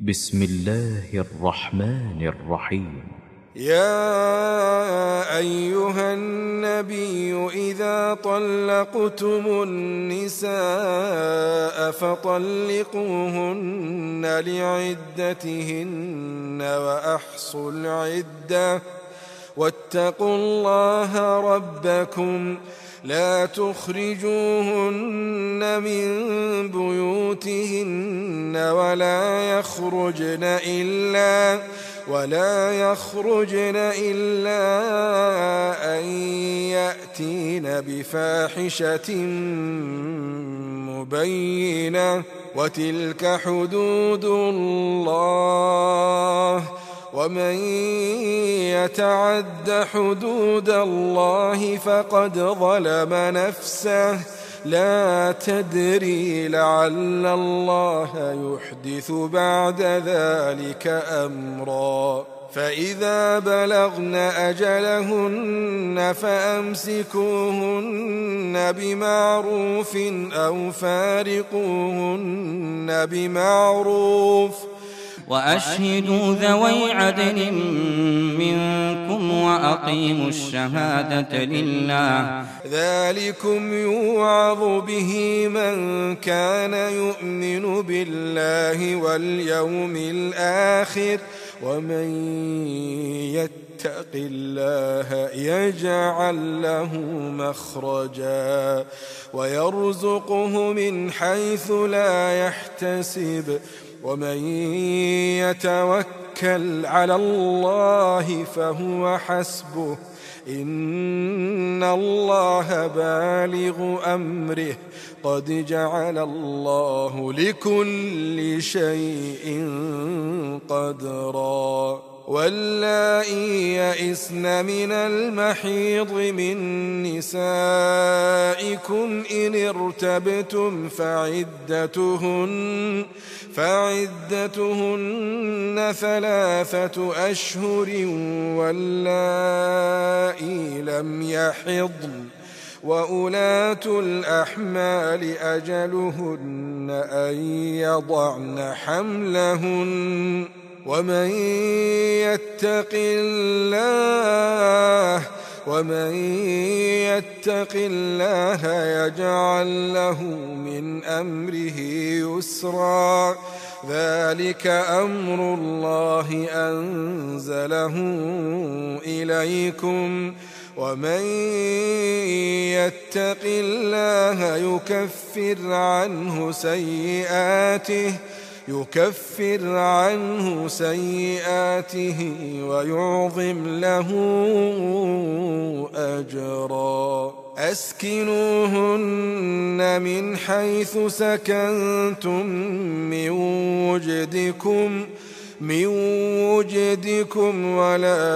بسم الله الرحمن الرحيم. يا أيها النبي إذا طلقتم النساء فطلقوهن لعدتهن وأحصوا العدة واتقوا الله ربكم لا تخرجوهن من بيوتهن ولا يخرجن إلا أن يأتين بفاحشة مبينة وتلك حدود الله ومن يتعد حدود الله فقد ظلم نفسه لا تدري لعل الله يحدث بعد ذلك أمرا فإذا بلغن أجلهن فأمسكوهن بمعروف أو فارقوهن بمعروف وأشهدوا ذوي عدل منكم وأقيموا الشهادة لله ذلكم يوعظ به من كان يؤمن بالله واليوم الآخر ومن يتق الله يجعل له مخرجا ويرزقه من حيث لا يحتسب ومن يتوكل على الله فهو حسبه إن الله بالغ أمره قد جعل الله لكل شيء قدرا واللائي يئسن من المحيض من نسائكم إن ارتبتم فعدتهن 3 أشهر واللائي لم يحضن وأولاة الأحمال أجلهن أن يضعن حملهن ومن يتق الله يجعل له من أمره يسرا ذلك أمر الله أنزله إليكم ومن يتق الله يكفر عنه سيئاته ويعظم له أجرا أسكنوهن من حيث سكنتم من وجدكم ولا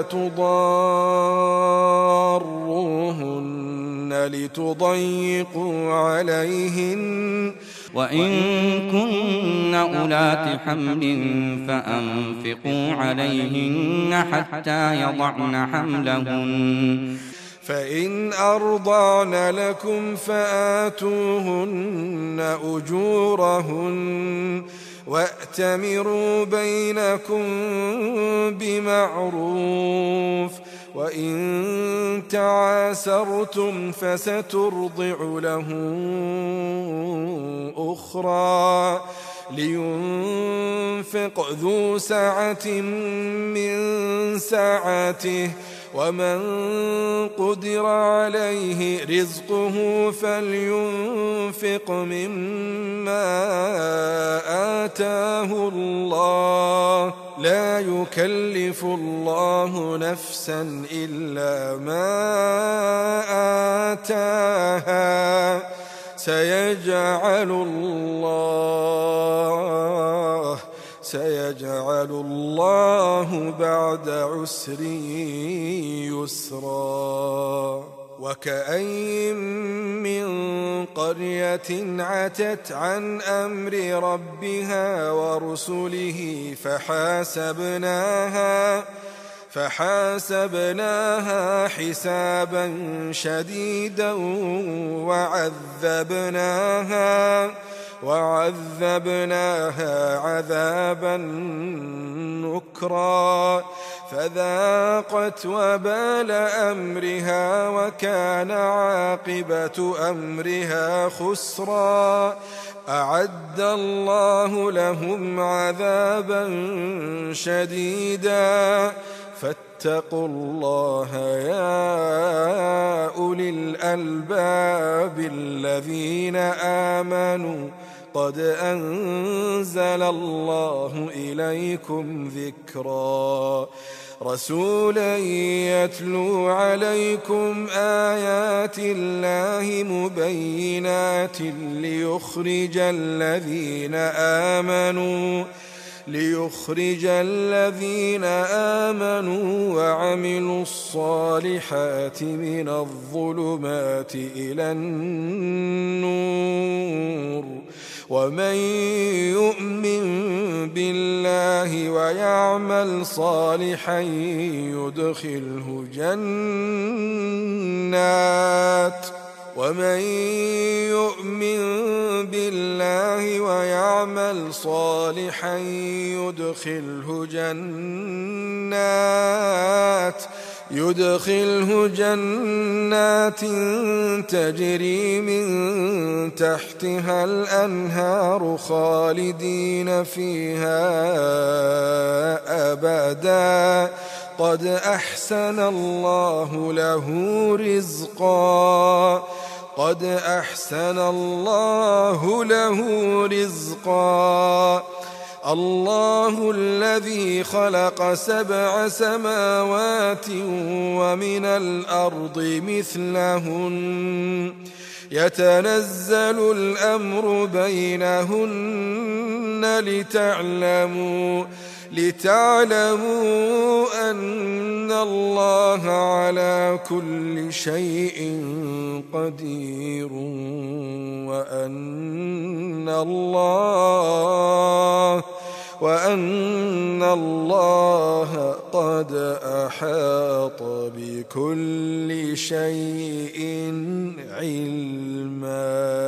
تضاروهن لتضيقوا عليهن وإن كن أولات حمل فأنفقوا عليهن حتى يضعن حملهن فإن أرضعن لكم فآتوهن أجورهن وأتمروا بينكم بمعروف وإن تعاسرتم فسترضع له أخرى لينفق ذو سعة من سعته ومن قدر عليه رزقه فلينفق مما آتاه الله لا يكلف الله نفسا إلا ما آتاها سيجعل الله بعد عسر يسرا وكأين من قرية عتت عن أمر ربها ورسله فحاسبناها حسابا شديدا وعذبناها عذابا نكرا فذاقت وبال أمرها وكان عاقبة أمرها خسرا أعد الله لهم عذابا شديدا فاتقوا الله يا أولي الألباب الذين آمنوا قد أنزل الله إليكم ذكرا رسولا يتلو عليكم آيات الله مبينات ليخرج الذين آمنوا وعملوا الصالحات من الظلمات إلى النور ومن يؤمن بالله ويعمل صالحا يدخله جنات تجري من تحتها الأنهار خالدين فيها أبدا قد أحسن الله له رزقا الله الذي خلق 7 سماوات ومن الأرض مثلهن يتنزل الأمر بينهن لتعلموا أن الله على كل شيء قدير وأن الله قد أحاط بكل شيء علما.